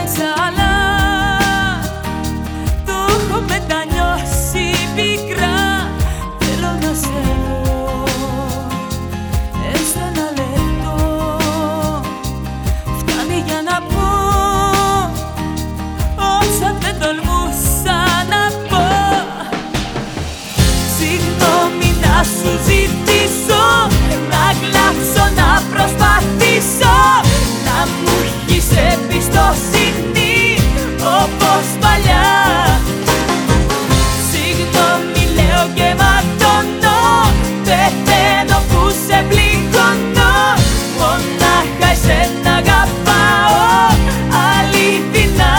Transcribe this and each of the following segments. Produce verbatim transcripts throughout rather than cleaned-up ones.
Έφταξα αλλά το έχω μετανιώσει πικρά. Θέλω να σε δω έστω ένα λεπτό, φτάνει για να πω όσα δεν τολμούσα να πω. Συγγνώμη να σου ζητήσω, να κλάψω, να προσπαθήσω, να μου έχεις εμπιστοσύνη όπως παλιά. Συγγνώμη λέω και ματώνω, πεθαίνω που σε πληγώνω. Μονάχα εσένα αγαπάω αληθινά.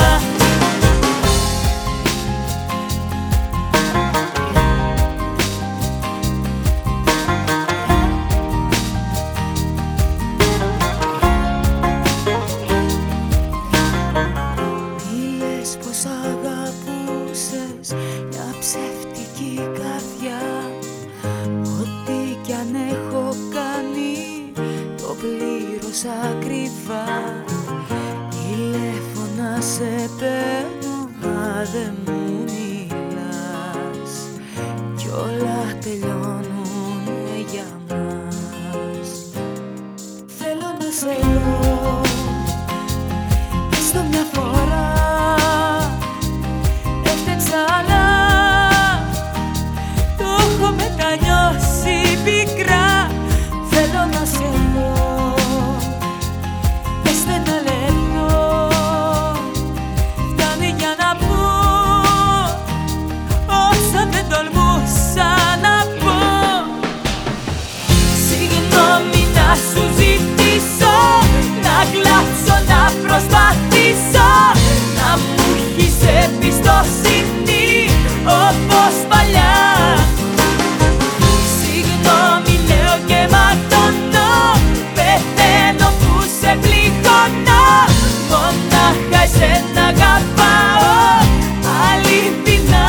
Πως αγαπούσες μια ψεύτικη καρδιά. Ό,τι κι αν έχω κάνει το πλήρωσα ακριβά. Τηλέφωνα σε παίρνω μα δεν μου μιλάς κι όλα τελειώνουνε για μας. Θέλω να σε δω έστω μια φορά. Αλλά το έχω μετανιώσει πικρά. Θέλω να σε δω έστω ένα λεπτό, φτάνει για να πω όσα δεν τολμούσα να πω. Συγγνώμη να σου ζητήσω, να κλάψω, να προσπαθήσω, να μου έχεις εμπιστοσύνη όπως παλιά. Συγγνώμη λέω και ματώνω, πεθαίνω που σε πληγώνω. Μονάχα εσένα αγαπάω αληθινά.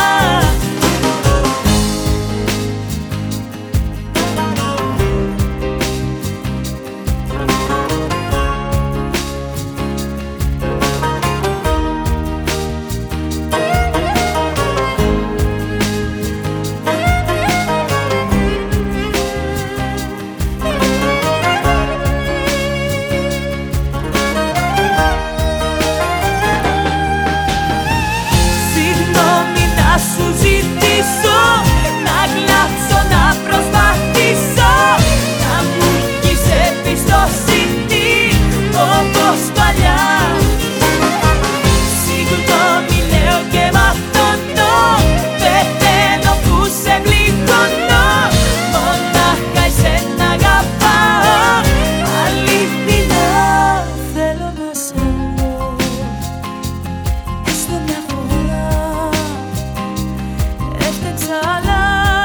Σου ζητήσω, να κλάψω, να προσπαθήσω, να μου έχεις εμπιστοσύνη όπως παλιά. Συγγνώμη λέω και ματώνω, πεθαίνω που σε πληγώνω. Μονάχα εσένα αγαπάω αληθινά. Θέλω να σε δω έστω μια φορά. Αλλά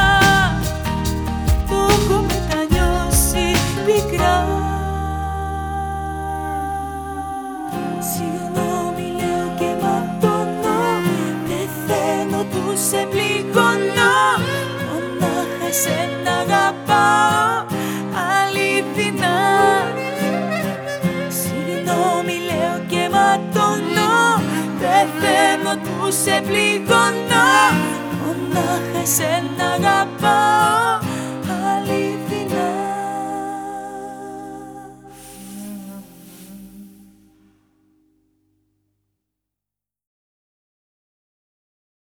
το έχω μετανιώσει πικρά. Συγγνώμη λέω και ματώνω, πεθαίνω που σε πληγώνω. Μονάχα εσένα αγαπάω αληθινά. Συγγνώμη λέω και ματώνω, πεθαίνω που σε πληγώνω. Μονάχα εσένα αγαπάω